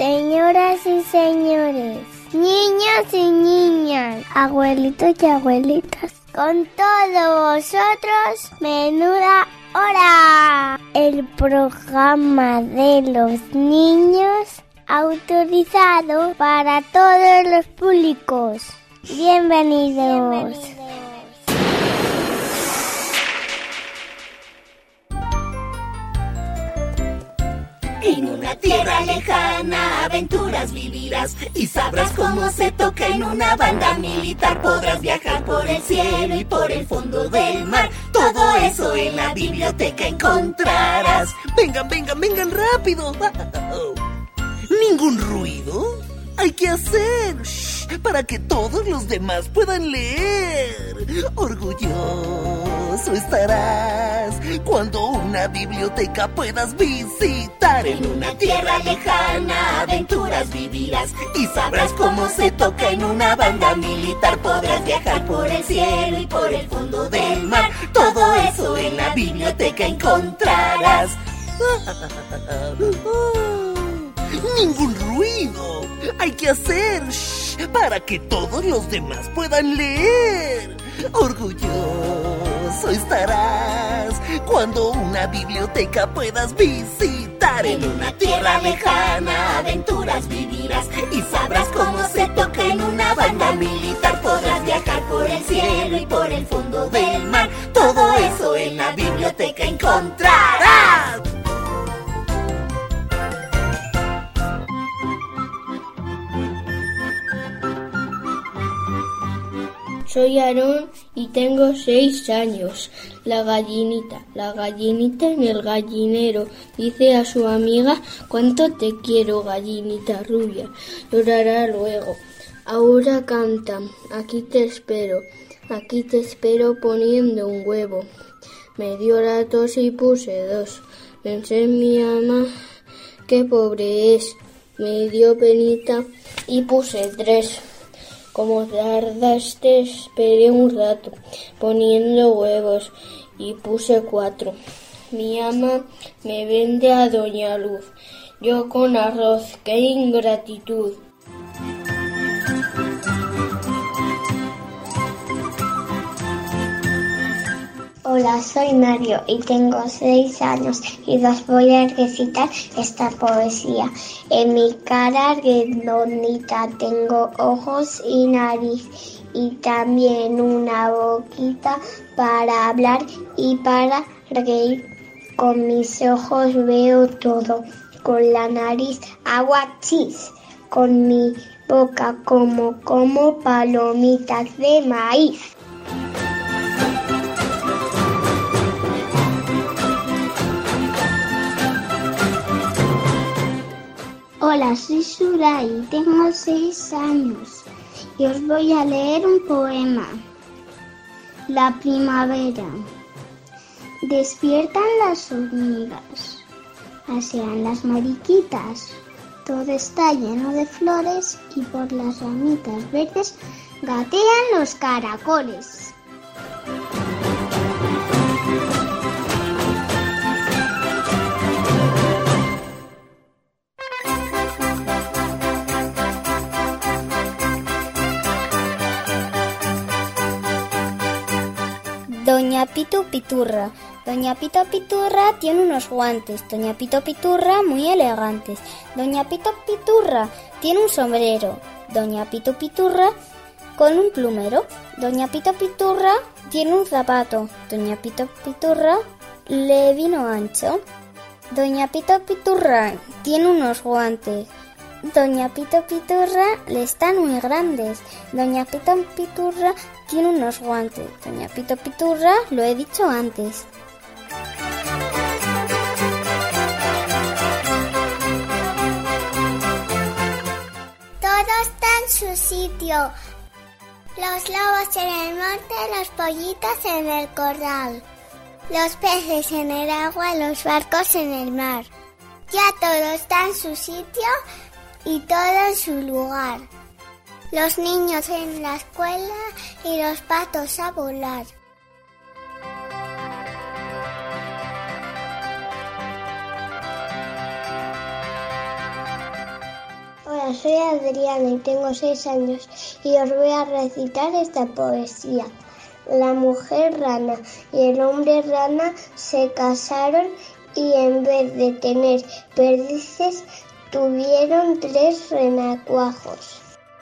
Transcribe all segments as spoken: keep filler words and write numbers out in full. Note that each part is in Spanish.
señoras y señores, niños y niñas, abuelitos y abuelitas, con todos vosotros, menuda hora. El programa de los niños autorizado para todos los públicos. Bienvenidos. Bienvenidos. En una tierra lejana aventuras vivirás y sabrás cómo se toca en una banda militar. Podrás viajar por el cielo y por el fondo del mar. Todo eso en la biblioteca encontrarás. Vengan, vengan, vengan rápido. ¿Ningún ruido? Hay que hacer shh, para que todos los demás puedan leer. Orgulloso estarás cuando una biblioteca puedas visitar. En una tierra lejana aventuras vivirás y sabrás cómo se toca en una banda militar. Podrás viajar por el cielo y por el fondo del mar. Todo eso en la biblioteca encontrarás. Ningún ruido. Hay que hacer shh, para que todos los demás puedan leer. Orgulloso estarás cuando una biblioteca puedas visitar. En una tierra lejana aventuras vivirás y sabrás cómo se toca en una banda militar. Podrás viajar por el cielo y por el fondo del mar. Todo eso en la biblioteca encontrarás. Soy Aarón y tengo seis años. La gallinita, la gallinita en el gallinero, dice a su amiga: cuánto te quiero, gallinita rubia. Llorará luego. Ahora canta: aquí te espero, aquí te espero poniendo un huevo. Me dio la tos y puse dos. Pensé en mi ama, qué pobre es. Me dio penita y puse tres. Como tardaste, esperé un rato, poniendo huevos, y puse cuatro. Mi ama me vende a Doña Luz, yo con arroz, qué ingratitud. Hola, soy Mario y tengo seis años y os voy a recitar esta poesía. En mi cara redondita tengo ojos y nariz y también una boquita para hablar y para reír. Con mis ojos veo todo, con la nariz agua chis, con mi boca como como palomitas de maíz. Hola, soy Sura y tengo seis años y os voy a leer un poema. La primavera. Despiertan las hormigas, pasean las mariquitas, todo está lleno de flores y por las ramitas verdes gatean los caracoles. Doña Pito Piturra. Doña Pito Piturra tiene unos guantes. Doña Pito Piturra muy elegantes. Doña Pito Piturra tiene un sombrero. Doña Pito Piturra con un plumero. Doña Pito Piturra tiene un zapato. Doña Pito Piturra le vino ancho. Doña Pito Piturra tiene unos guantes. Doña Pito Piturra le están muy grandes. Doña Pito Piturra tiene unos guantes. Doña Pito Piturra lo he dicho antes. Todo está en su sitio. Los lobos en el monte, los pollitos en el corral. Los peces en el agua, los barcos en el mar. Ya todo está en su sitio y todo en su lugar. Los niños en la escuela y los patos a volar. Hola, soy Adriana y tengo seis años y os voy a recitar esta poesía. La mujer rana y el hombre rana se casaron y en vez de tener perdices tuvieron tres renacuajos.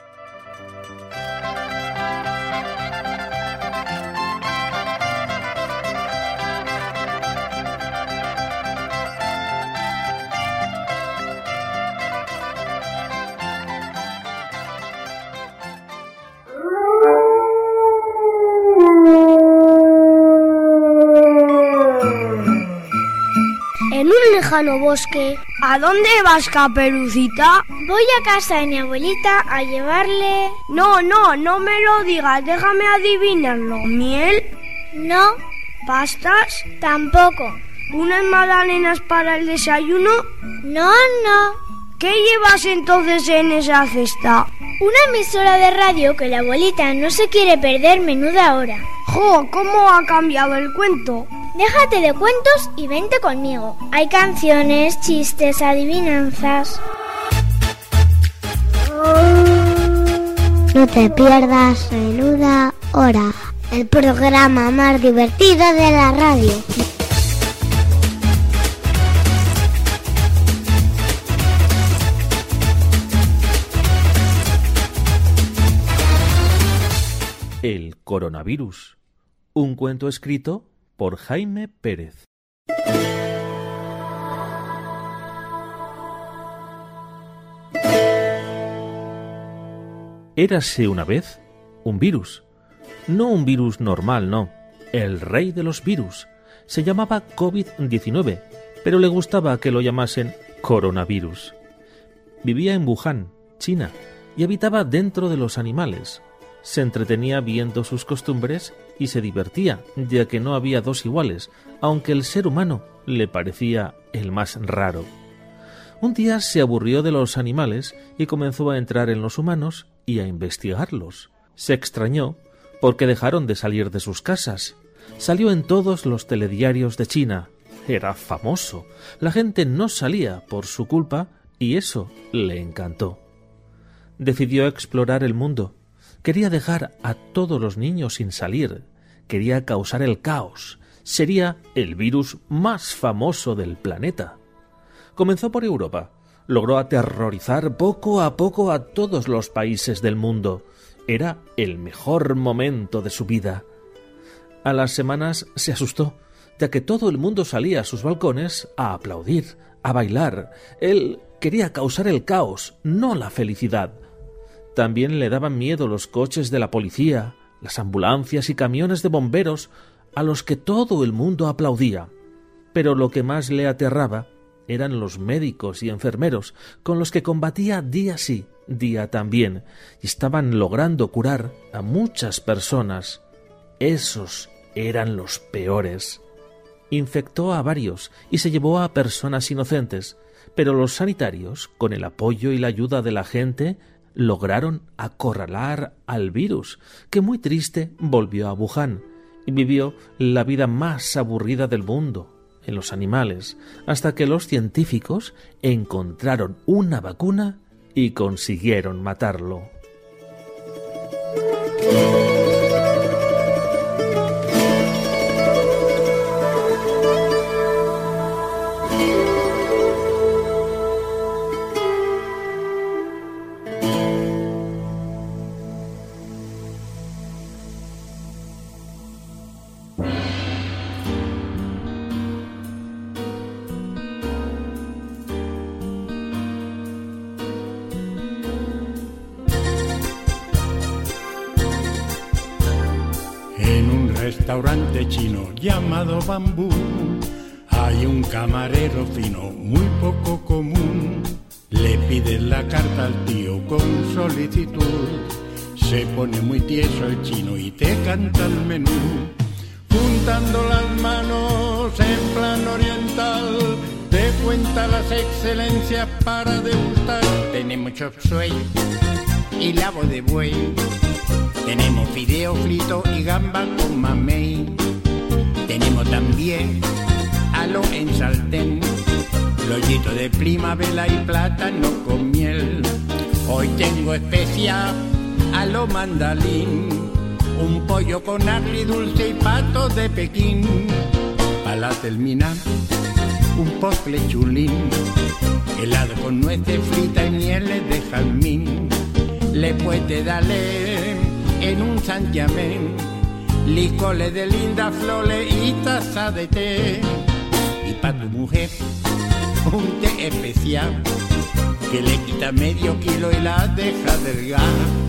En un lejano bosque. ¿A dónde vas, Caperucita? Voy a casa de mi abuelita a llevarle... No, no, no me lo digas, déjame adivinarlo. ¿Miel? No. ¿Pastas? Tampoco. ¿Unas magdalenas para el desayuno? No, no. ¿Qué llevas entonces en esa cesta? Una emisora de radio que la abuelita no se quiere perder menuda hora. ¡Jo! ¿Cómo ha cambiado el cuento? Déjate de cuentos y vente conmigo. Hay canciones, chistes, adivinanzas. No te pierdas Menuda Hora, el programa más divertido de la radio. El coronavirus, un cuento escrito por Jaime Pérez. Érase una vez un virus, no un virus normal, no, el rey de los virus. Se llamaba covid diecinueve, pero le gustaba que lo llamasen coronavirus. Vivía en Wuhan, China, y habitaba dentro de los animales. Se entretenía viendo sus costumbres y se divertía, ya que no había dos iguales, aunque el ser humano le parecía el más raro. Un día se aburrió de los animales y comenzó a entrar en los humanos y a investigarlos. Se extrañó porque dejaron de salir de sus casas. Salió en todos los telediarios de China. Era famoso. La gente no salía por su culpa y eso le encantó. Decidió explorar el mundo. Quería dejar a todos los niños sin salir. Quería causar el caos. Sería el virus más famoso del planeta. Comenzó por Europa. Logró aterrorizar poco a poco a todos los países del mundo. Era el mejor momento de su vida. A las semanas se asustó, ya que todo el mundo salía a sus balcones a aplaudir, a bailar. Él quería causar el caos, no la felicidad. También le daban miedo los coches de la policía, las ambulancias y camiones de bomberos a los que todo el mundo aplaudía. Pero lo que más le aterraba eran los médicos y enfermeros con los que combatía día sí, día también, y estaban logrando curar a muchas personas. Esos eran los peores. Infectó a varios y se llevó a personas inocentes, pero los sanitarios, con el apoyo y la ayuda de la gente, lograron acorralar al virus, que muy triste volvió a Wuhan y vivió la vida más aburrida del mundo, en los animales, hasta que los científicos encontraron una vacuna y consiguieron matarlo. Restaurante chino llamado Bambú, hay un camarero fino muy poco común. Le pides la carta al tío con solicitud, se pone muy tieso el chino y te canta el menú. Juntando las manos en plan oriental, te cuenta las excelencias para degustar. Tenemos chop suey y labo de buey, tenemos fideo frito y gamba con mamey. Tenemos también alo en sartén, lollito de primavera y plátano con miel. Hoy tengo especial a lo mandalín, un pollo con agri dulce y pato de Pekín. Para terminar, un postre chulín, helado con nueces fritas y mieles de jazmín. Le puede darle en un santiamén, licores de linda flores y taza de té. Y para tu mujer, un té especial que le quita medio kilo y la deja delgada.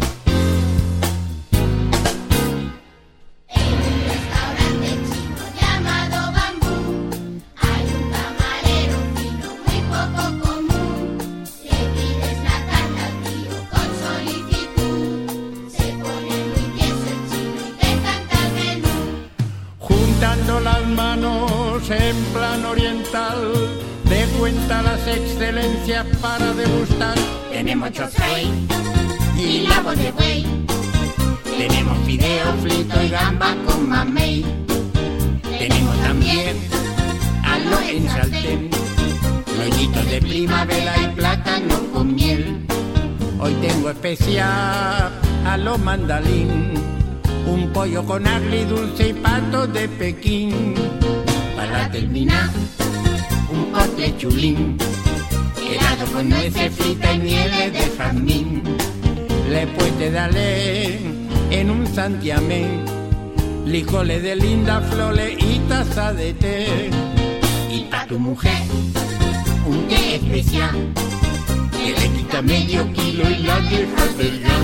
Las manos en plan oriental, de cuenta las excelencias para degustar. Tenemos chocolate y labos de buey, tenemos fideo frito y gamba con mamey, tenemos también alo en sartén, rollitos de primavera y plátano con miel. Hoy tengo especial a lo mandalín, un pollo con agri dulce y pato de Pekín. Para terminar, un postre chulín, helado con nueces fritas y mieles de jazmín. Le puede darle en un santiamén, licores de linda flores y taza de té. Y para tu mujer, un té especial que le quita medio kilo y la deja delgada.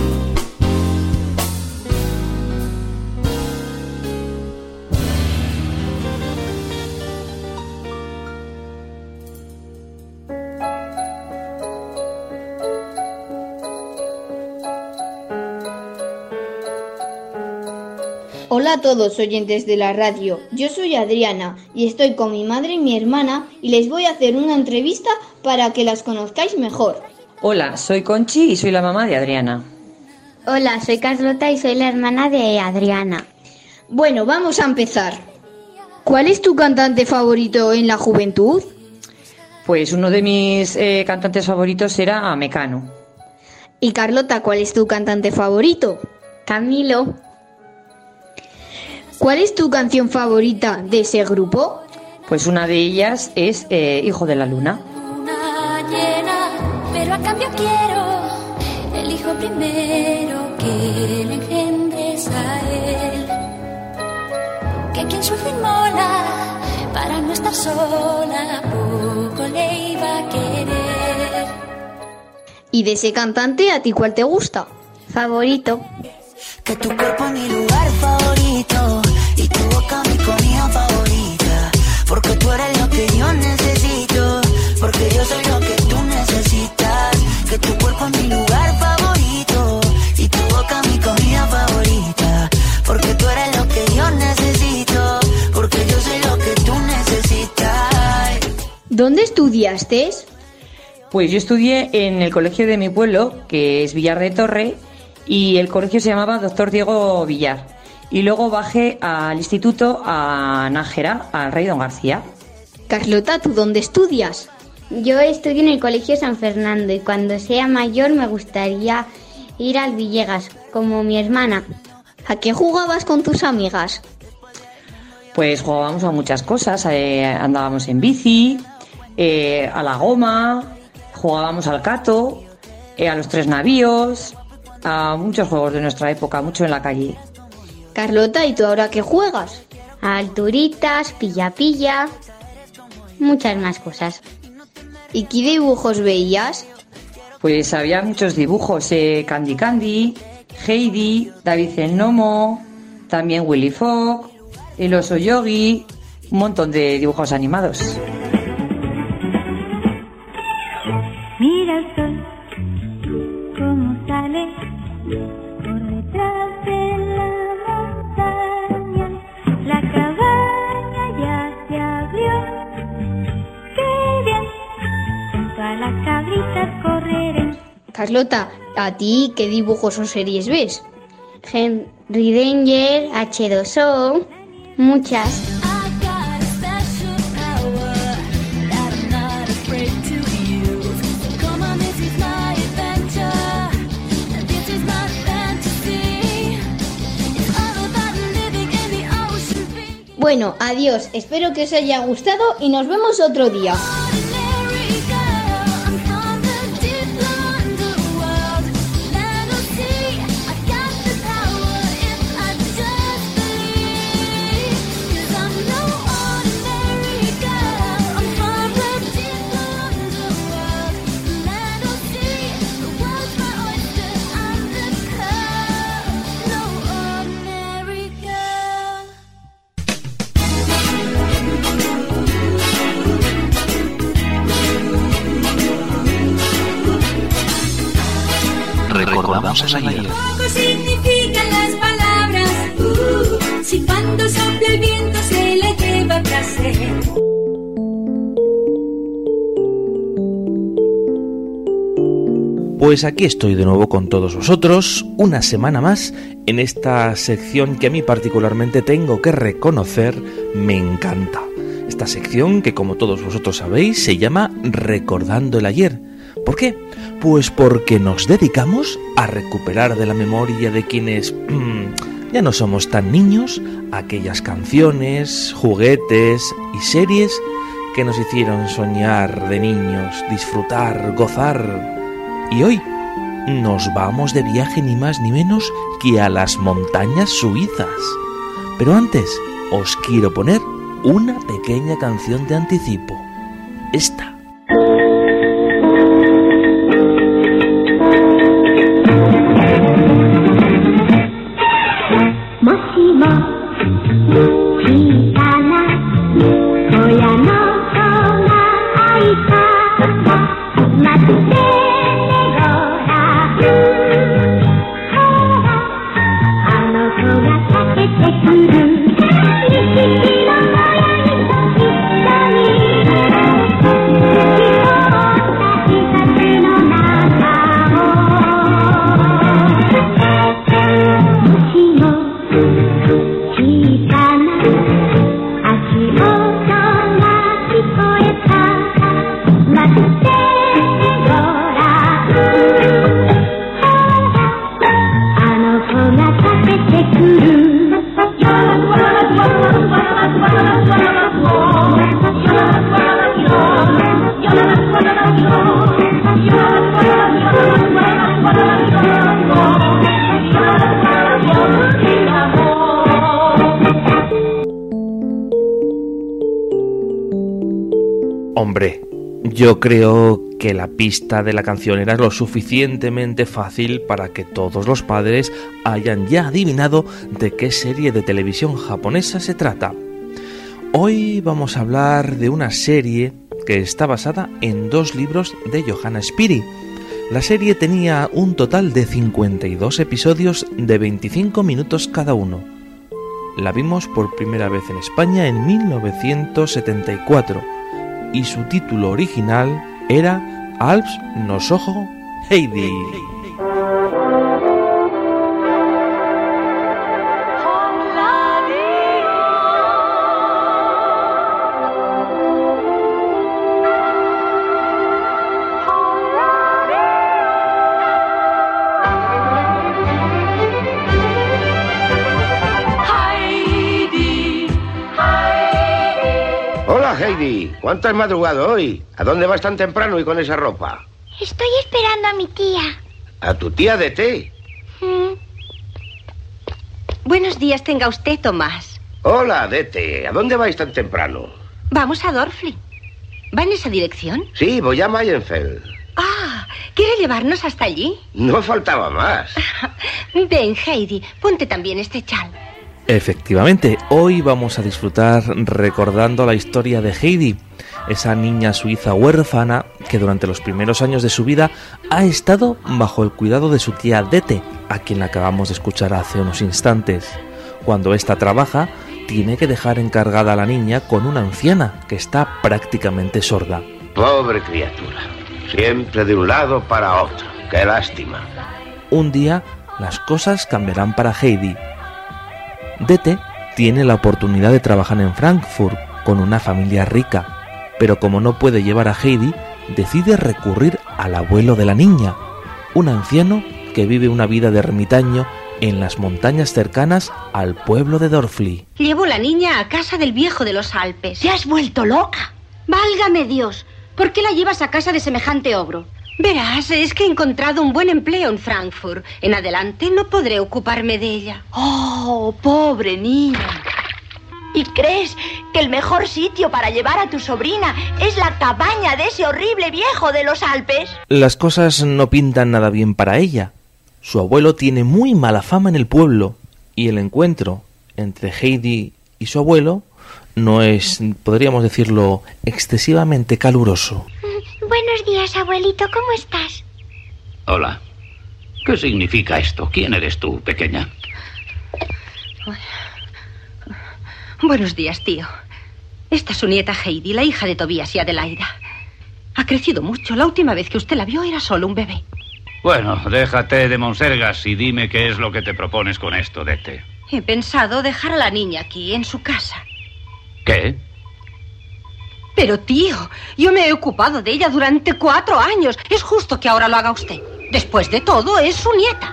Hola a todos oyentes de la radio, yo soy Adriana y estoy con mi madre y mi hermana y les voy a hacer una entrevista para que las conozcáis mejor. Hola, soy Conchi y soy la mamá de Adriana. Hola, soy Carlota y soy la hermana de Adriana. Bueno, vamos a empezar. ¿Cuál es tu cantante favorito en la juventud? Pues uno de mis eh, cantantes favoritos era Mecano. ¿Y Carlota, cuál es tu cantante favorito? Camilo. ¿Cuál es tu canción favorita de ese grupo? Pues una de ellas es eh, Hijo de la Luna. Luna llena, pero a cambio quiero el hijo primero que le engendres a él. Que quien sufre inmola para no estar sola, poco le iba a querer. ¿Y de ese cantante a ti cuál te gusta? Favorito. Que tu cuerpo es mi lugar favorito y tu boca mi comida favorita, porque tú eres lo que yo necesito, porque yo soy lo que tú necesitas. Que tu cuerpo es mi lugar favorito y tu boca mi comida favorita, porque tú eres lo que yo necesito, porque yo soy lo que tú necesitas. ¿Dónde estudiaste? Pues yo estudié en el colegio de mi pueblo, que es Villar de Torre, y el colegio se llamaba Doctor Diego Villar. Y luego bajé al instituto a Nájera, al Rey Don García. Carlota, ¿tú dónde estudias? Yo estudio en el colegio San Fernando y cuando sea mayor me gustaría ir al Villegas, como mi hermana. ¿A qué jugabas con tus amigas? Pues jugábamos a muchas cosas, eh, andábamos en bici, eh, a la goma, jugábamos al cato, eh, a los tres navíos, a muchos juegos de nuestra época, mucho en la calle. Carlota, ¿y tú ahora qué juegas? A alturitas, pilla-pilla, muchas más cosas. ¿Y qué dibujos veías? Pues había muchos dibujos, eh, Candy Candy, Heidi, David el Gnomo, también Willy Fogg, el oso Yogi, un montón de dibujos animados. Mira el sol, cómo sale por detrás de la montaña. La cabaña ya se abrió. ¡Qué bien! Junto a las cabritas correré. Carlota, ¿a ti qué dibujos o series ves? Henry Danger, hache dos o, muchas. Bueno, adiós, espero que os haya gustado y nos vemos otro día. Recordamos el ayer. Poco significan las palabras, uh, si cuando sopla el viento se le lleva placer. Pues aquí estoy de nuevo con todos vosotros, una semana más, en esta sección que a mí particularmente tengo que reconocer, me encanta. Esta sección que, como todos vosotros sabéis, se llama Recordando el ayer. ¿Por qué? Pues porque nos dedicamos a recuperar de la memoria de quienes mmm, ya no somos tan niños aquellas canciones, juguetes y series que nos hicieron soñar de niños, disfrutar, gozar. Y hoy nos vamos de viaje ni más ni menos que a las montañas suizas. Pero antes os quiero poner una pequeña canción de anticipo. Esta. Hombre, yo creo que la pista de la canción era lo suficientemente fácil para que todos los padres hayan ya adivinado de qué serie de televisión japonesa se trata. Hoy vamos a hablar de una serie que está basada en dos libros de Johanna Spyri. La serie tenía un total de cincuenta y dos episodios de veinticinco minutos cada uno. La vimos por primera vez en España en mil novecientos setenta y cuatro y su título original era Alps no Shoujo Heidi. Heidi, ¿cuánto has madrugado hoy? ¿A dónde vas tan temprano y con esa ropa? Estoy esperando a mi tía. ¿A tu tía de té? Mm. Buenos días tenga usted, Tomás. Hola, Dete. ¿A dónde vais tan temprano? Vamos a Dorfli. ¿Va en esa dirección? Sí, voy a Mayenfeld. Ah, ¿quiere llevarnos hasta allí? No faltaba más. Ven, Heidi, ponte también este chal. Efectivamente, hoy vamos a disfrutar recordando la historia de Heidi, esa niña suiza huérfana que durante los primeros años de su vida ha estado bajo el cuidado de su tía Dete, a quien acabamos de escuchar hace unos instantes. Cuando ésta trabaja, tiene que dejar encargada a la niña con una anciana que está prácticamente sorda. Pobre criatura, siempre de un lado para otro, qué lástima. Un día, las cosas cambiarán para Heidi. Dete tiene la oportunidad de trabajar en Frankfurt con una familia rica, pero como no puede llevar a Heidi, decide recurrir al abuelo de la niña, un anciano que vive una vida de ermitaño en las montañas cercanas al pueblo de Dorfli. Llevo la niña a casa del viejo de los Alpes. ¿Te has vuelto loca? ¡Válgame Dios! ¿Por qué la llevas a casa de semejante ogro? Verás, es que he encontrado un buen empleo en Frankfurt. En adelante no podré ocuparme de ella. ¡Oh, pobre niña! ¿Y crees que el mejor sitio para llevar a tu sobrina es la cabaña de ese horrible viejo de los Alpes? Las cosas no pintan nada bien para ella. Su abuelo tiene muy mala fama en el pueblo y el encuentro entre Heidi y su abuelo no es, podríamos decirlo, excesivamente caluroso. Buenos días, abuelito, ¿cómo estás? Hola. ¿Qué significa esto? ¿Quién eres tú, pequeña? Buenos días, tío. Esta es su nieta Heidi, la hija de Tobías y Adelaida. Ha crecido mucho. La última vez que usted la vio era solo un bebé. Bueno, déjate de monsergas y dime qué es lo que te propones con esto, Dete. He pensado dejar a la niña aquí, en su casa. ¿Qué? Pero, tío, yo me he ocupado de ella durante cuatro años. Es justo que ahora lo haga usted. Después de todo, es su nieta.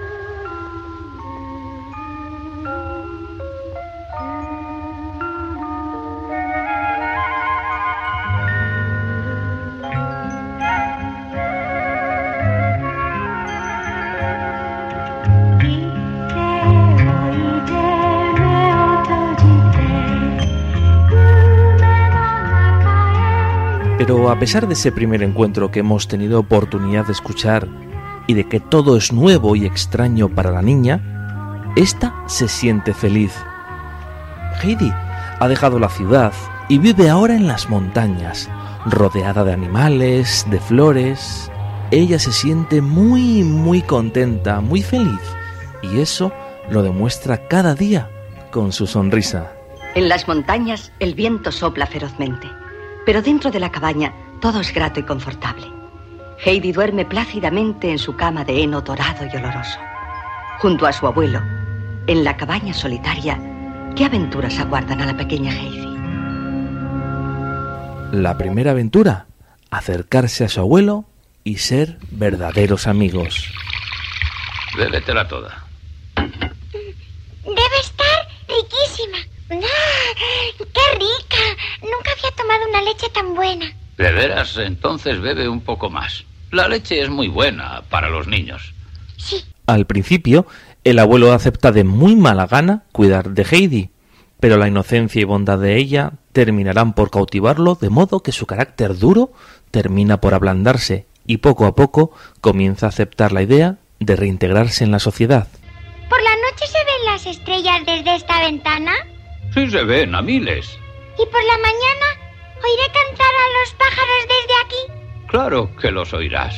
Pero a pesar de ese primer encuentro que hemos tenido oportunidad de escuchar y de que todo es nuevo y extraño para la niña, ésta se siente feliz. Heidi ha dejado la ciudad y vive ahora en las montañas, rodeada de animales, de flores. Ella se siente muy, muy contenta, muy feliz, y eso lo demuestra cada día con su sonrisa. En las montañas el viento sopla ferozmente, pero dentro de la cabaña todo es grato y confortable. Heidi duerme plácidamente en su cama de heno dorado y oloroso. Junto a su abuelo, en la cabaña solitaria, ¿qué aventuras aguardan a la pequeña Heidi? La primera aventura, acercarse a su abuelo y ser verdaderos amigos. Bébetela toda. Debe estar riquísima. ¡Ah, qué rica! Nunca había tomado una leche tan buena. ¿De veras? Entonces bebe un poco más. La leche es muy buena para los niños. Sí. Al principio, el abuelo acepta de muy mala gana cuidar de Heidi, pero la inocencia y bondad de ella terminarán por cautivarlo, de modo que su carácter duro termina por ablandarse y poco a poco comienza a aceptar la idea de reintegrarse en la sociedad. ¿Por la noche se ven las estrellas desde esta ventana? Sí se ven a miles. ¿Y por la mañana oiré cantar a los pájaros desde aquí? Claro que los oirás.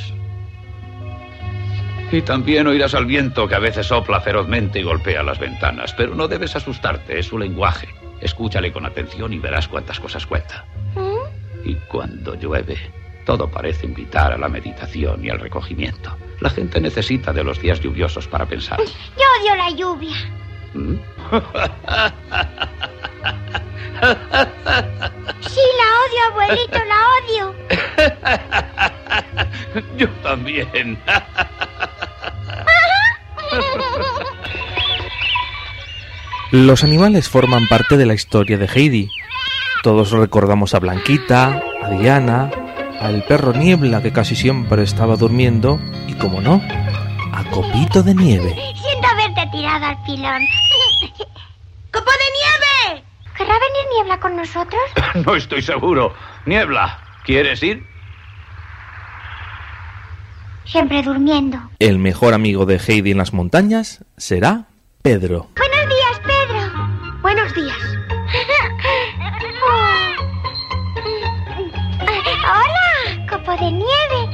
Y también oirás al viento que a veces sopla ferozmente y golpea las ventanas. Pero no debes asustarte, es su lenguaje. Escúchale con atención y verás cuántas cosas cuenta. ¿Mm? Y cuando llueve, todo parece invitar a la meditación y al recogimiento. La gente necesita de los días lluviosos para pensar. Yo odio la lluvia. ¿Mm? Sí, la odio, abuelito, la odio. Yo también. Los animales forman parte de la historia de Heidi. Todos recordamos a Blanquita, a Diana, al perro Niebla que casi siempre estaba durmiendo y, como no, a Copito de Nieve. Siento haberte tirado al pilón. ¡Copo de Nieve! ¿Querrá venir Niebla con nosotros? No estoy seguro. Niebla, ¿quieres ir? Siempre durmiendo. El mejor amigo de Heidi en las montañas será Pedro. Buenos días, Pedro. Buenos días. Hola, Copo de Nieve.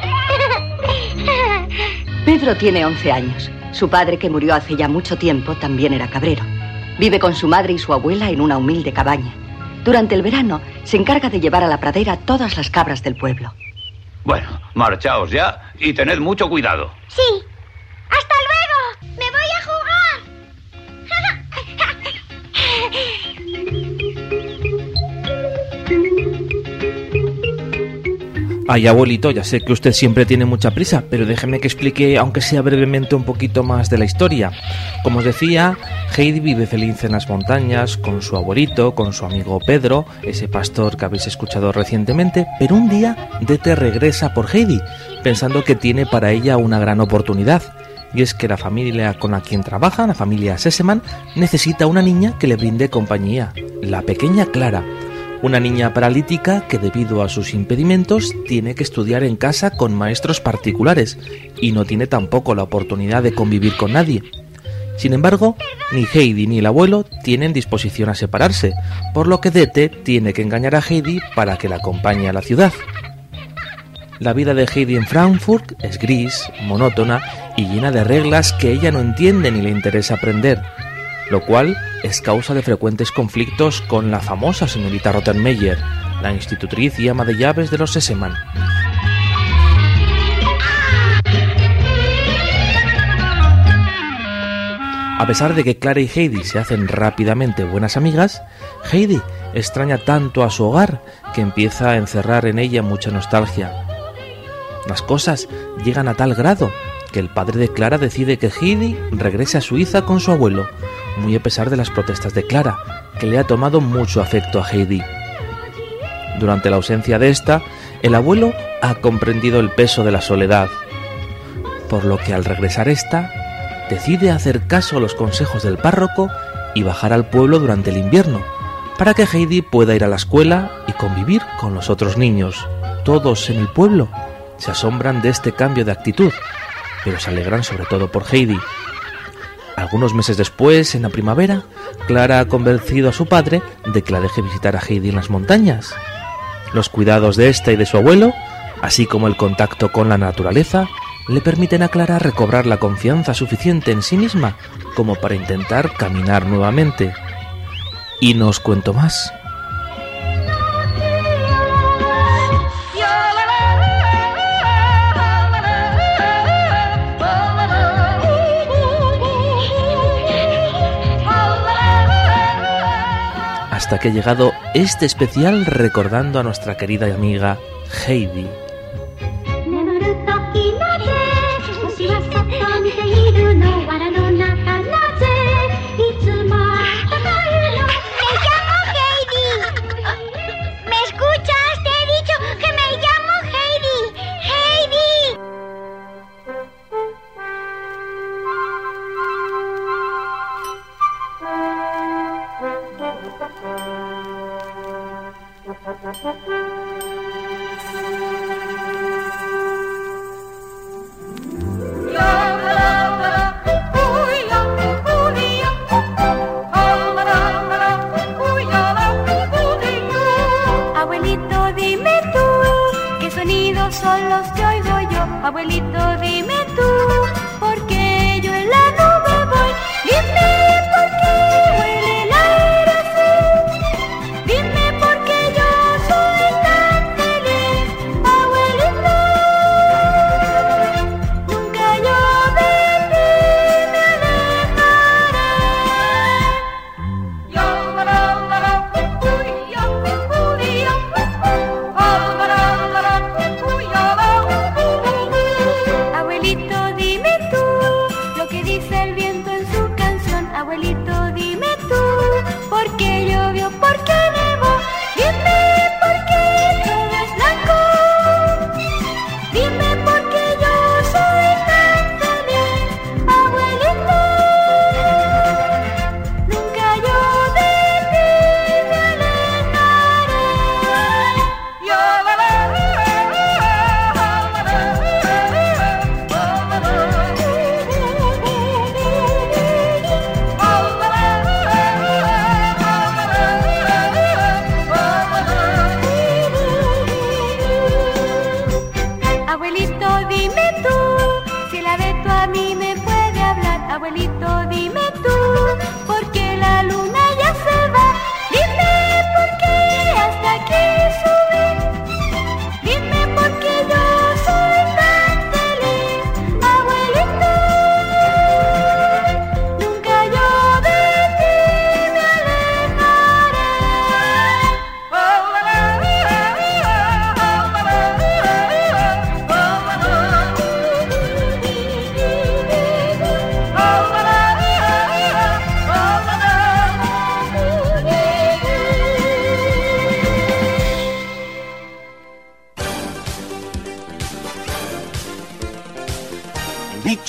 Pedro tiene once años. Su padre, que murió hace ya mucho tiempo, también era cabrero. Vive con su madre y su abuela en una humilde cabaña. Durante el verano se encarga de llevar a la pradera todas las cabras del pueblo. Bueno, marchaos ya y tened mucho cuidado. Sí. ¡Hasta luego! ¡Me voy a jugar! Ay, abuelito, ya sé que usted siempre tiene mucha prisa, pero déjeme que explique, aunque sea brevemente, un poquito más de la historia. Como os decía, Heidi vive feliz en las montañas, con su abuelito, con su amigo Pedro, ese pastor que habéis escuchado recientemente, pero un día Dete regresa por Heidi, pensando que tiene para ella una gran oportunidad. Y es que la familia con la quien trabaja, la familia Sesemann, necesita una niña que le brinde compañía, la pequeña Clara. Una niña paralítica que debido a sus impedimentos tiene que estudiar en casa con maestros particulares y no tiene tampoco la oportunidad de convivir con nadie. Sin embargo, ni Heidi ni el abuelo tienen disposición a separarse, por lo que Dete tiene que engañar a Heidi para que la acompañe a la ciudad. La vida de Heidi en Frankfurt es gris, monótona y llena de reglas que ella no entiende ni le interesa aprender, lo cual es causa de frecuentes conflictos con la famosa señorita Rottenmeier, la institutriz y ama de llaves de los Sesemann. A pesar de que Clara y Heidi se hacen rápidamente buenas amigas, Heidi extraña tanto a su hogar que empieza a encerrar en ella mucha nostalgia. Las cosas llegan a tal grado que el padre de Clara decide que Heidi regrese a Suiza con su abuelo, muy a pesar de las protestas de Clara, que le ha tomado mucho afecto a Heidi. Durante la ausencia de esta, el abuelo ha comprendido el peso de la soledad, por lo que al regresar esta, decide hacer caso a los consejos del párroco y bajar al pueblo durante el invierno, para que Heidi pueda ir a la escuela y convivir con los otros niños. Todos en el pueblo se asombran de este cambio de actitud, pero se alegran sobre todo por Heidi. Algunos meses después, en la primavera, Clara ha convencido a su padre de que la deje visitar a Heidi en las montañas. Los cuidados de esta y de su abuelo, así como el contacto con la naturaleza, le permiten a Clara recobrar la confianza suficiente en sí misma como para intentar caminar nuevamente. Y no os cuento más. Hasta que ha llegado este especial recordando a nuestra querida amiga Heidi. Abuelito, dime tú, ¿qué sonidos son los que oigo yo? Abuelito, dime tú, ¿por qué yo en la nube voy? Dime por qué huele el aire así, dime por qué yo soy tan feliz.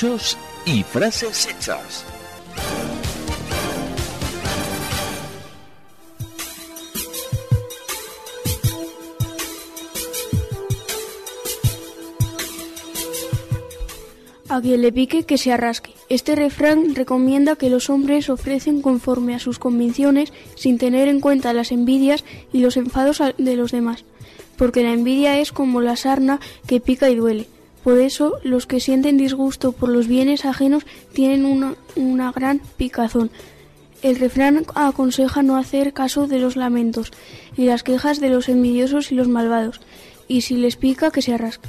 Dichos y frases hechas. A quien le pique, que se arrasque. Este refrán recomienda que los hombres ofrecen conforme a sus convicciones sin tener en cuenta las envidias y los enfados de los demás, porque la envidia es como la sarna que pica y duele. Por eso, los que sienten disgusto por los bienes ajenos tienen una, una gran picazón. El refrán aconseja no hacer caso de los lamentos y las quejas de los envidiosos y los malvados, y si les pica, que se arrasque.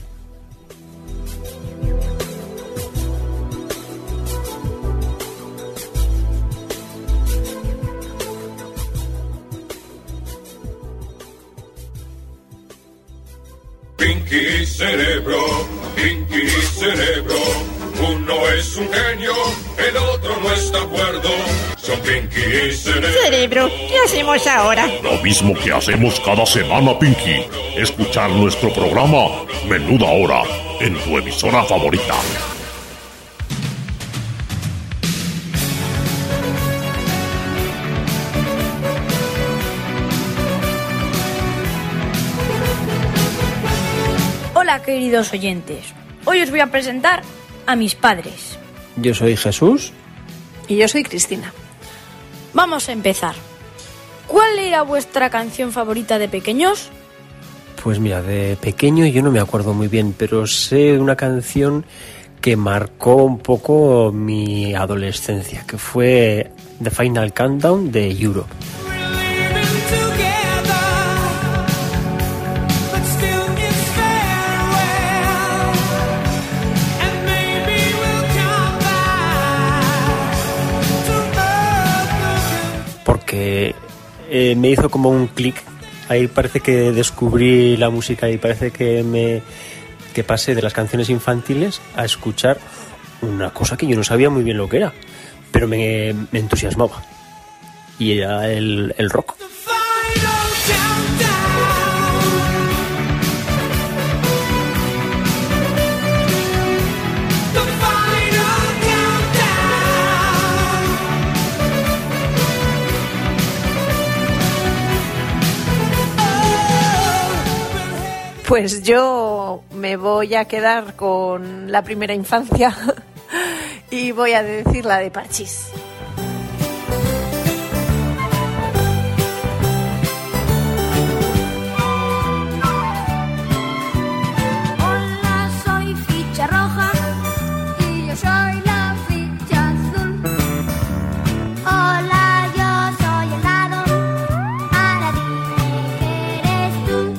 Pinky Cerebro, Pinky Cerebro, uno es un genio, el otro no está de acuerdo. Son Pinky y Cerebro. Cerebro, ¿qué hacemos ahora? Lo mismo que hacemos cada semana, Pinky. Escuchar nuestro programa Menuda Hora en tu emisora favorita. Hola, queridos oyentes. Hoy os voy a presentar a mis padres. Yo soy Jesús. Y yo soy Cristina. Vamos a empezar. ¿Cuál era vuestra canción favorita de pequeños? Pues mira, de pequeño yo no me acuerdo muy bien, pero sé una canción que marcó un poco mi adolescencia, que fue The Final Countdown de Europe. Porque eh, me hizo como un clic. Ahí parece que descubrí la música y parece que me que pasé de las canciones infantiles a escuchar una cosa que yo no sabía muy bien lo que era, pero me, me entusiasmaba. Y era el, el rock. Pues yo me voy a quedar con la primera infancia y voy a decir la de Parchís. Hola, soy ficha roja y yo soy la ficha azul. Hola, yo soy el lado, ahora dime qué eres tú.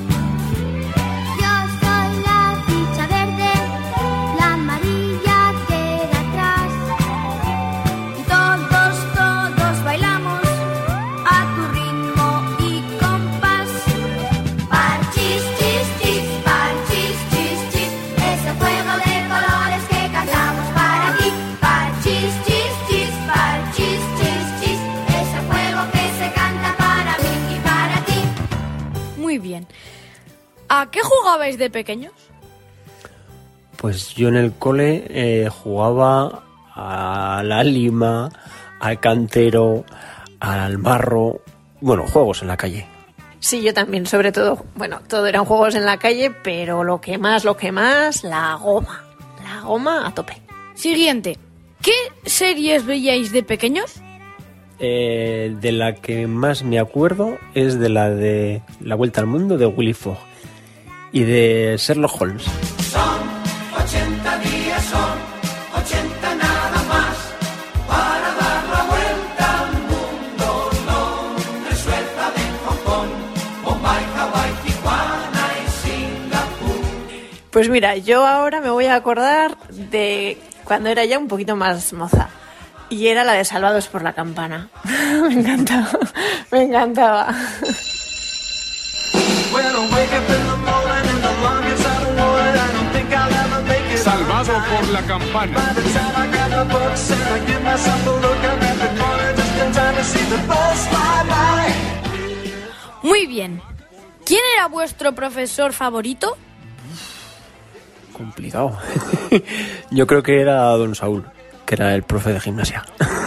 Bien. ¿A qué jugabais de pequeños? Pues yo en el cole eh, jugaba a la lima, al cantero, al marro, bueno, juegos en la calle. Sí, yo también, sobre todo, bueno, todo eran juegos en la calle, pero lo que más, lo que más, la goma. La goma a tope. Siguiente. ¿Qué series veíais de pequeños? Eh, de la que más me acuerdo es de la de La Vuelta al Mundo de Willy Fogg y de Sherlock Holmes. Son ochenta días, son ochenta nada más para dar la vuelta al mundo. Londres, Suecia, de Hong Kong, Bombay, Hawái, Tijuana y Singapur. Pues mira, yo ahora me voy a acordar de cuando era ya un poquito más moza. Y era la de Salvados por la Campana. Me encantaba, me encantaba. Salvado por la Campana. Muy bien. ¿Quién era vuestro profesor favorito? complicado. Yo creo que era don Saúl, que era el profe de gimnasia.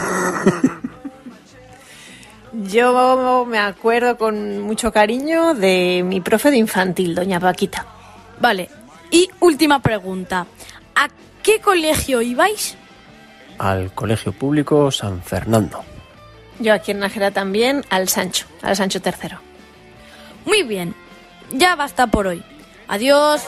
Yo me acuerdo con mucho cariño de mi profe de infantil, doña Paquita. Vale, y última pregunta. ¿A qué colegio ibais? Al Colegio Público San Fernando. Yo aquí en Nájera también, al Sancho, al Sancho tercero. Muy bien, ya basta por hoy. Adiós.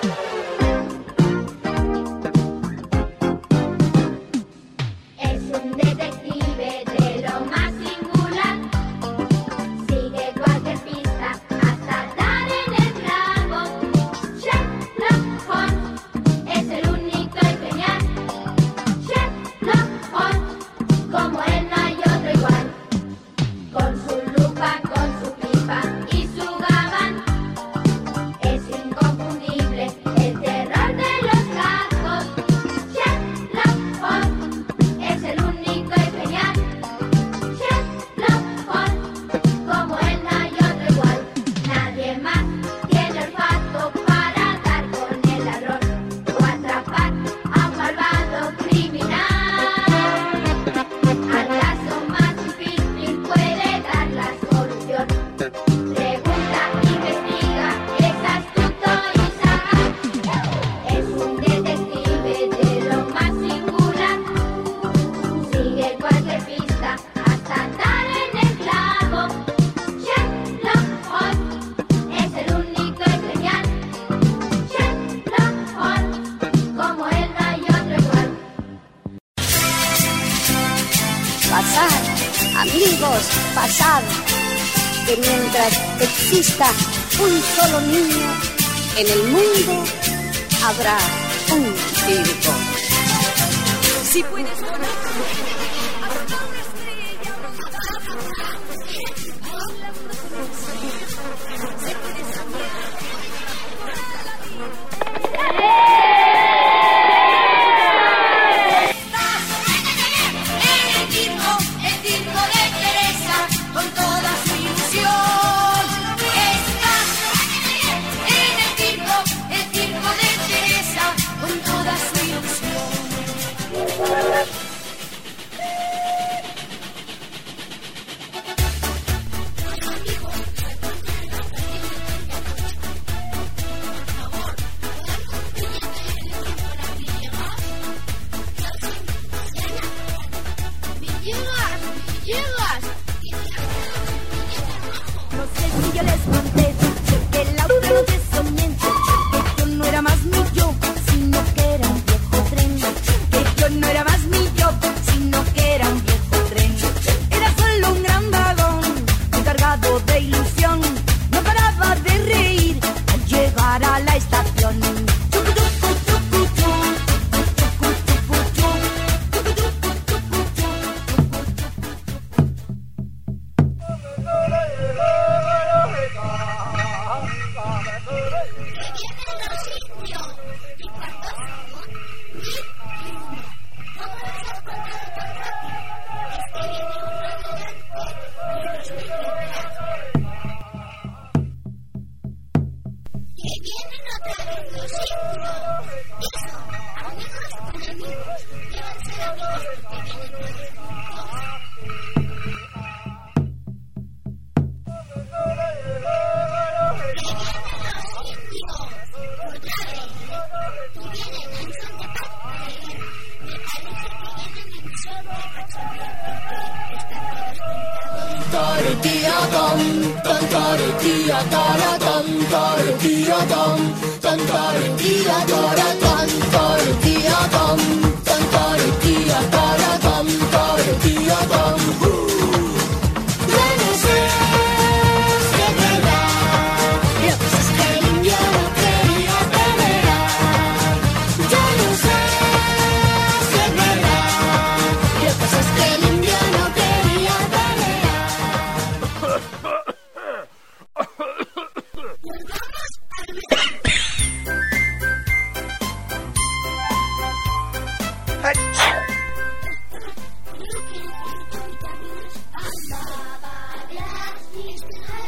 Pasad, que mientras exista un solo niño en el mundo, habrá un circo. Si puedes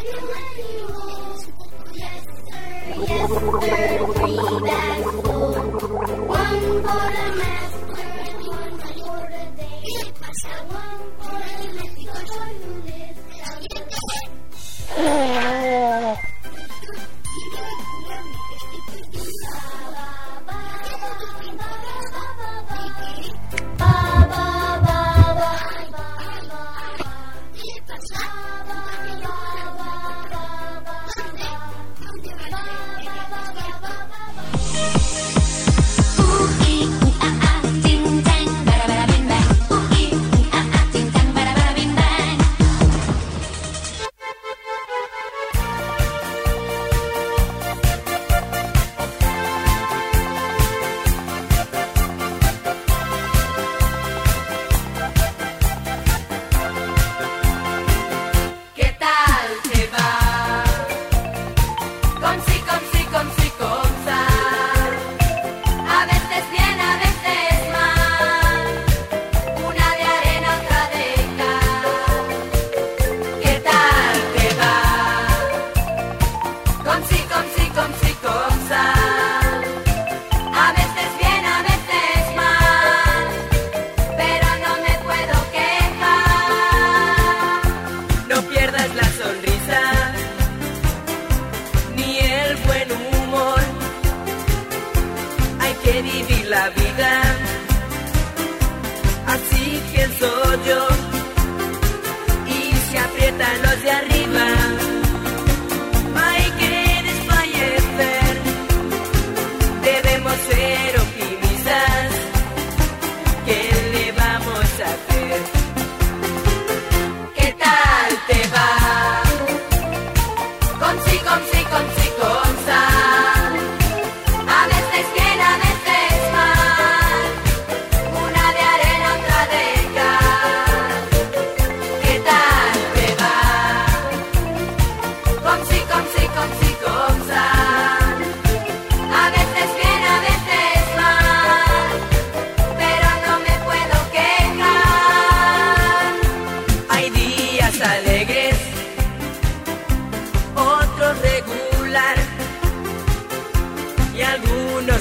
Vida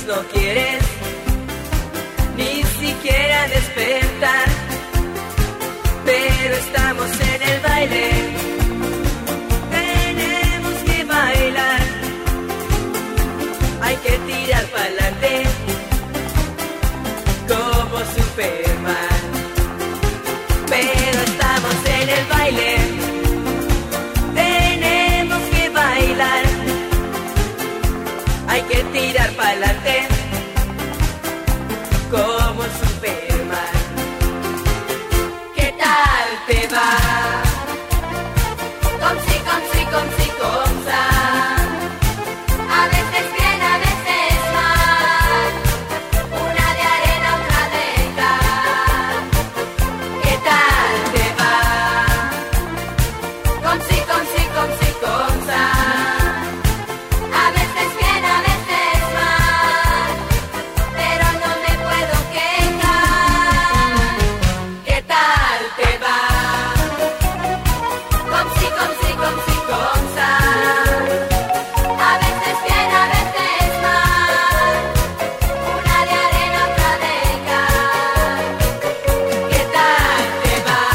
sueños no quieres ni siquiera despertar, pero estamos en el baile, tenemos que bailar, hay que tirar para adelante como Superman, pero estamos en el baile, tenemos que bailar, hay que tirar para adelante como Superman. ¿Qué tal te va? Con sí, con sí, con sí, con sa. A veces bien, a veces mal. Una de arena, otra de cal. ¿Qué tal te va? Con sí, con sí, con sí, con sa. A veces bien, a veces mal. Pero no me puedo quejar. ¿Qué tal te va? Con sí, con sí, con sí, con sa. A veces bien, a veces mal. Una de arena, otra de cal. ¿Qué tal te va?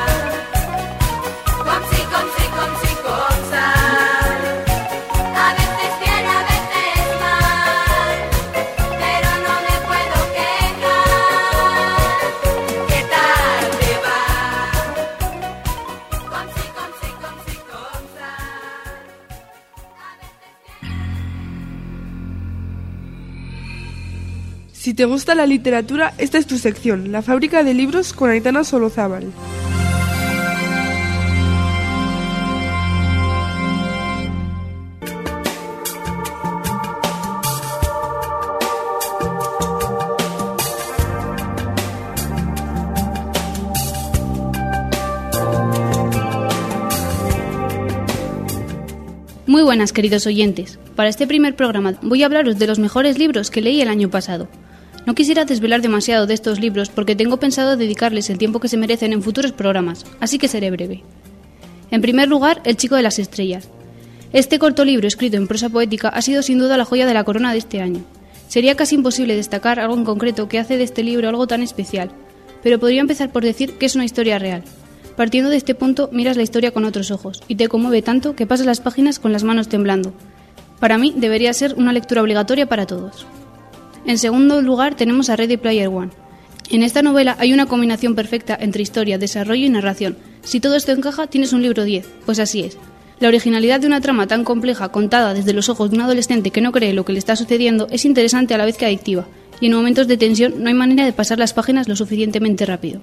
Con sí, con sí, con sí, con sa. A veces bien, a veces mal. Pero no me puedo quejar. ¿Qué tal te va? Con sí, con sí, con sí, con sa. Si te gusta la literatura, esta es tu sección, La Fábrica de Libros con Aitana Solozábal. Muy buenas, queridos oyentes. Para este primer programa voy a hablaros de los mejores libros que leí el año pasado. No quisiera desvelar demasiado de estos libros porque tengo pensado dedicarles el tiempo que se merecen en futuros programas, así que seré breve. En primer lugar, El chico de las estrellas. Este corto libro escrito en prosa poética ha sido sin duda la joya de la corona de este año. Sería casi imposible destacar algo en concreto que hace de este libro algo tan especial, pero podría empezar por decir que es una historia real. Partiendo de este punto, miras la historia con otros ojos y te conmueve tanto que pasas las páginas con las manos temblando. Para mí debería ser una lectura obligatoria para todos. En segundo lugar tenemos a Ready Player One. En esta novela hay una combinación perfecta entre historia, desarrollo y narración. Si todo esto encaja, tienes un libro diez, pues así es. La originalidad de una trama tan compleja, contada desde los ojos de un adolescente que no cree lo que le está sucediendo, es interesante a la vez que adictiva, y en momentos de tensión no hay manera de pasar las páginas lo suficientemente rápido.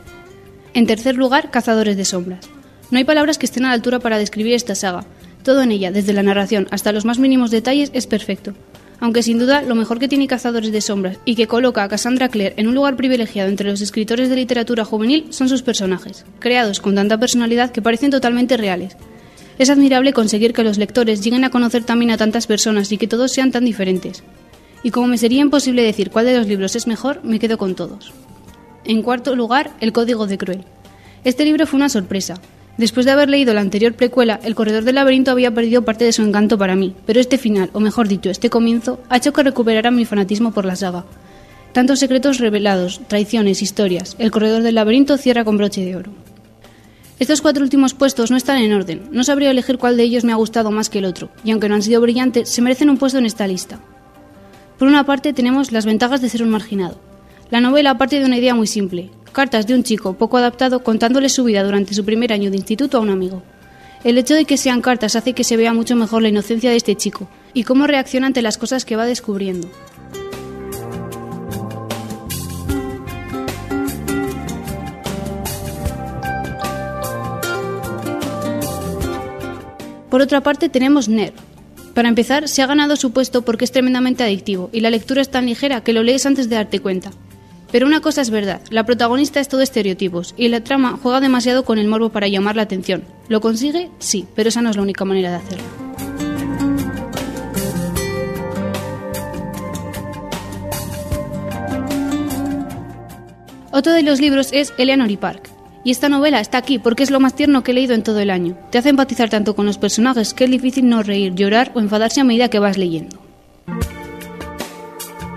En tercer lugar, Cazadores de sombras. No hay palabras que estén a la altura para describir esta saga. Todo en ella, desde la narración hasta los más mínimos detalles, es perfecto. Aunque sin duda lo mejor que tiene Cazadores de sombras y que coloca a Cassandra Clare en un lugar privilegiado entre los escritores de literatura juvenil son sus personajes, creados con tanta personalidad que parecen totalmente reales. Es admirable conseguir que los lectores lleguen a conocer también a tantas personas y que todos sean tan diferentes. Y como me sería imposible decir cuál de los libros es mejor, me quedo con todos. En cuarto lugar, El código de Cruel. Este libro fue una sorpresa. Después de haber leído la anterior precuela, El corredor del laberinto había perdido parte de su encanto para mí, pero este final, o mejor dicho, este comienzo, ha hecho que recuperara mi fanatismo por la saga. Tantos secretos revelados, traiciones, historias. El corredor del laberinto cierra con broche de oro. Estos cuatro últimos puestos no están en orden. No sabría elegir cuál de ellos me ha gustado más que el otro, y aunque no han sido brillantes, se merecen un puesto en esta lista. Por una parte tenemos Las ventajas de ser un marginado. La novela parte de una idea muy simple. Cartas de un chico poco adaptado contándole su vida durante su primer año de instituto a un amigo. El hecho de que sean cartas hace que se vea mucho mejor la inocencia de este chico y cómo reacciona ante las cosas que va descubriendo. Por otra parte tenemos Ner. Para empezar, se ha ganado su puesto porque es tremendamente adictivo y la lectura es tan ligera que lo lees antes de darte cuenta. Pero una cosa es verdad, la protagonista es todo estereotipos y la trama juega demasiado con el morbo para llamar la atención. ¿Lo consigue? Sí, pero esa no es la única manera de hacerlo. Otro de los libros es Eleanor y Park. Y esta novela está aquí porque es lo más tierno que he leído en todo el año. Te hace empatizar tanto con los personajes que es difícil no reír, llorar o enfadarse a medida que vas leyendo.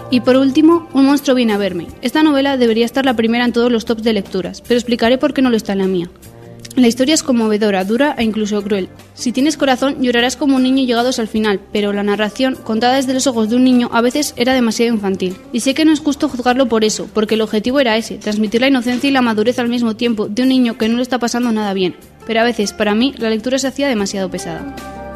Y por último, Un monstruo viene a verme. Esta novela debería estar la primera en todos los tops de lecturas, pero explicaré por qué no lo está en la mía. La historia es conmovedora, dura e incluso cruel. Si tienes corazón, llorarás como un niño llegados al final, pero la narración, contada desde los ojos de un niño, a veces era demasiado infantil. Y sé que no es justo juzgarlo por eso, porque el objetivo era ese, transmitir la inocencia y la madurez al mismo tiempo de un niño que no lo está pasando nada bien. Pero a veces, para mí, la lectura se hacía demasiado pesada.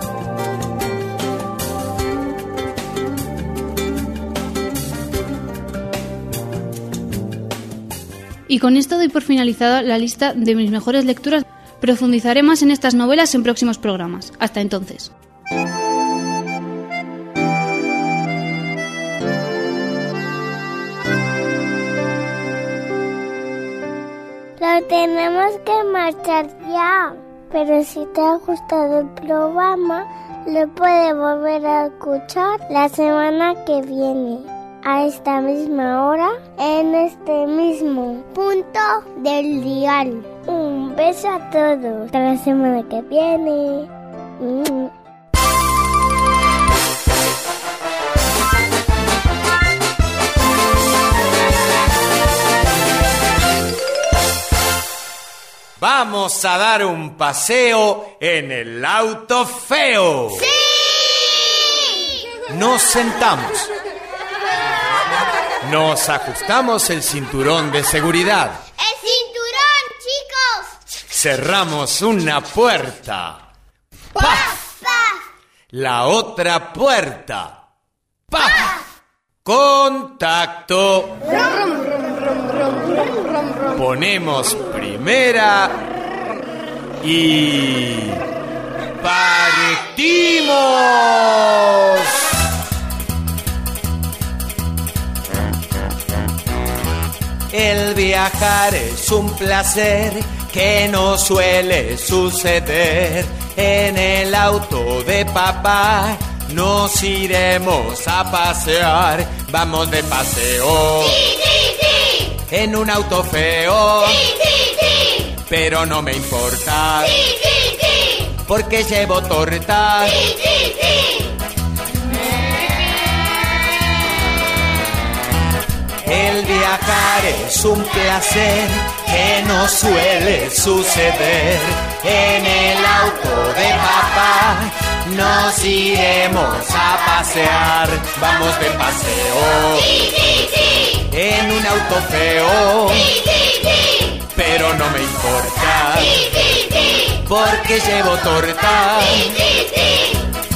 Y con esto doy por finalizada la lista de mis mejores lecturas. Profundizaré más en estas novelas en próximos programas. Hasta entonces. Lo tenemos que marchar ya. Pero si te ha gustado el programa, lo puedes volver a escuchar la semana que viene, a esta misma hora, en este mismo punto del dial. Un beso a todos. Hasta la semana que viene. Mm. Vamos a dar un paseo en el auto feo. ¡Sí! Nos sentamos. Nos ajustamos el cinturón de seguridad. ¡El cinturón, chicos! Cerramos una puerta. ¡Paf! ¡Paf! La otra puerta. ¡Paf! Contacto. Ponemos primera y partimos. El viajar es un placer que no suele suceder. En el auto de papá nos iremos a pasear. Vamos de paseo. ¡Sí, sí, sí! En un auto feo. ¡Sí, sí, sí! Pero no me importa. ¡Sí, sí, sí! Porque llevo torta. ¡Sí, sí, sí! El viajar es un placer que no suele suceder. En el auto de papá nos iremos a pasear. Vamos de paseo. ¡Sí, sí, sí! En un auto feo. ¡Sí, sí, sí! Pero no me importa. ¡Sí, sí, sí! Porque llevo torta. ¡Sí, sí, sí!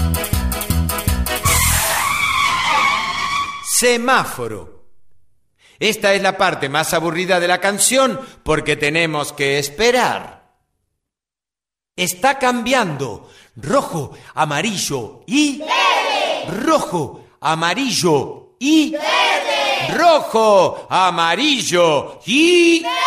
Semáforo. Esta es la parte más aburrida de la canción porque tenemos que esperar. Está cambiando. Rojo, amarillo y... ¡Verde! Rojo, amarillo y... ¡Verde! Rojo, amarillo y... ¡Verde!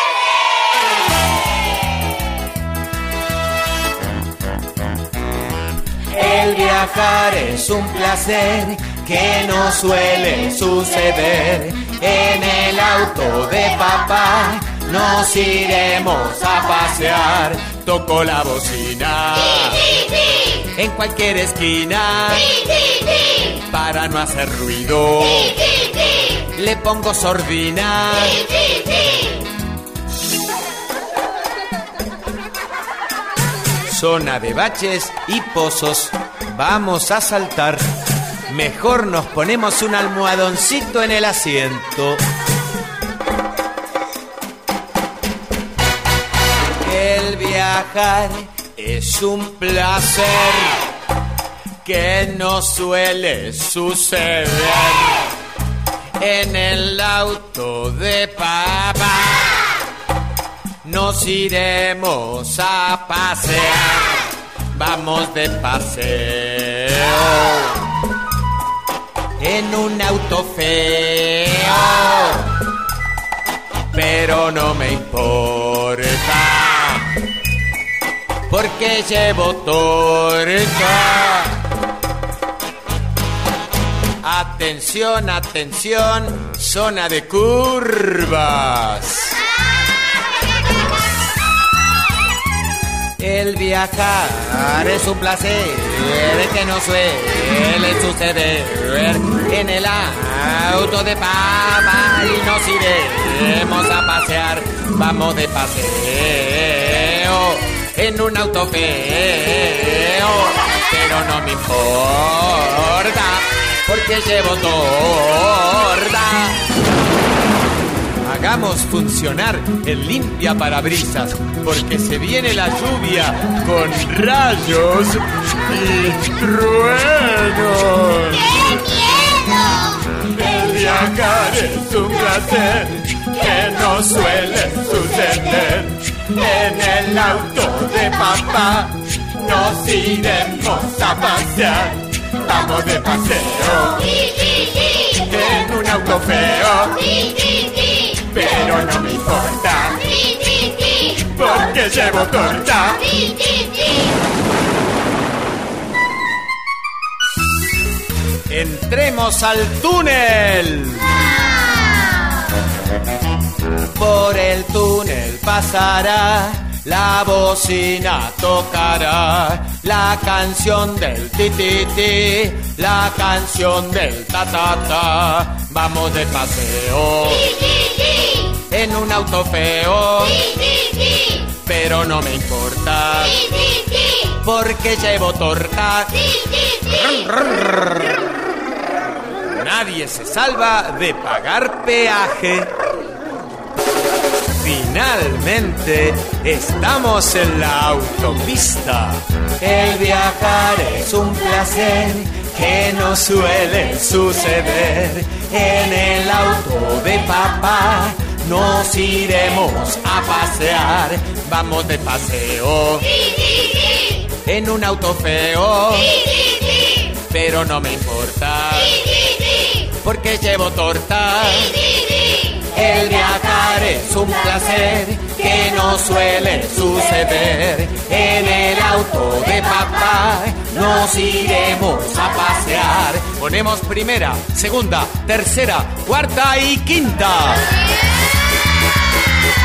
El viajar es un placer que no suele suceder. En el auto de papá nos iremos a pasear. Toco la bocina. ¡Sí, sí, sí! En cualquier esquina. ¡Sí, sí, sí! Para no hacer ruido. ¡Sí, sí, sí! Le pongo sordina. ¡Sí, sí, sí! Zona de baches y pozos. Vamos a saltar. Mejor nos ponemos un almohadoncito en el asiento. El viajar es un placer que no suele suceder. En el auto de papá nos iremos a pasear. Vamos de paseo en un auto feo, pero no me importa porque llevo torta. Atención, atención, zona de curvas. El El viajar es un placer que no suele suceder. En el auto de papá y nos iremos a pasear. Vamos de paseo en un auto feo, pero no me importa porque llevo torta. Hagamos funcionar el limpia parabrisas, porque se viene la lluvia con rayos y truenos. ¡Qué miedo! El viajar es un placer que no suele suceder. En el auto de papá nos iremos a pasear. Vamos de paseo en un auto feo, pero no me importa porque llevo torta. Entremos al túnel. Por el túnel pasará, la bocina tocará la canción del ti ti ti, la canción del ta ta ta. Vamos de paseo en un auto feo, pero no me importa porque llevo torta. Nadie se salva de pagar peaje. Finalmente estamos en la autopista. El viajar es un placer que no suele suceder. En el auto de papá nos iremos a pasear. Vamos de paseo en un auto feo, pero no me importa porque llevo torta. El viajar es un placer que no suele suceder. En el auto de papá nos iremos a pasear. Ponemos primera, segunda, tercera, cuarta y quinta.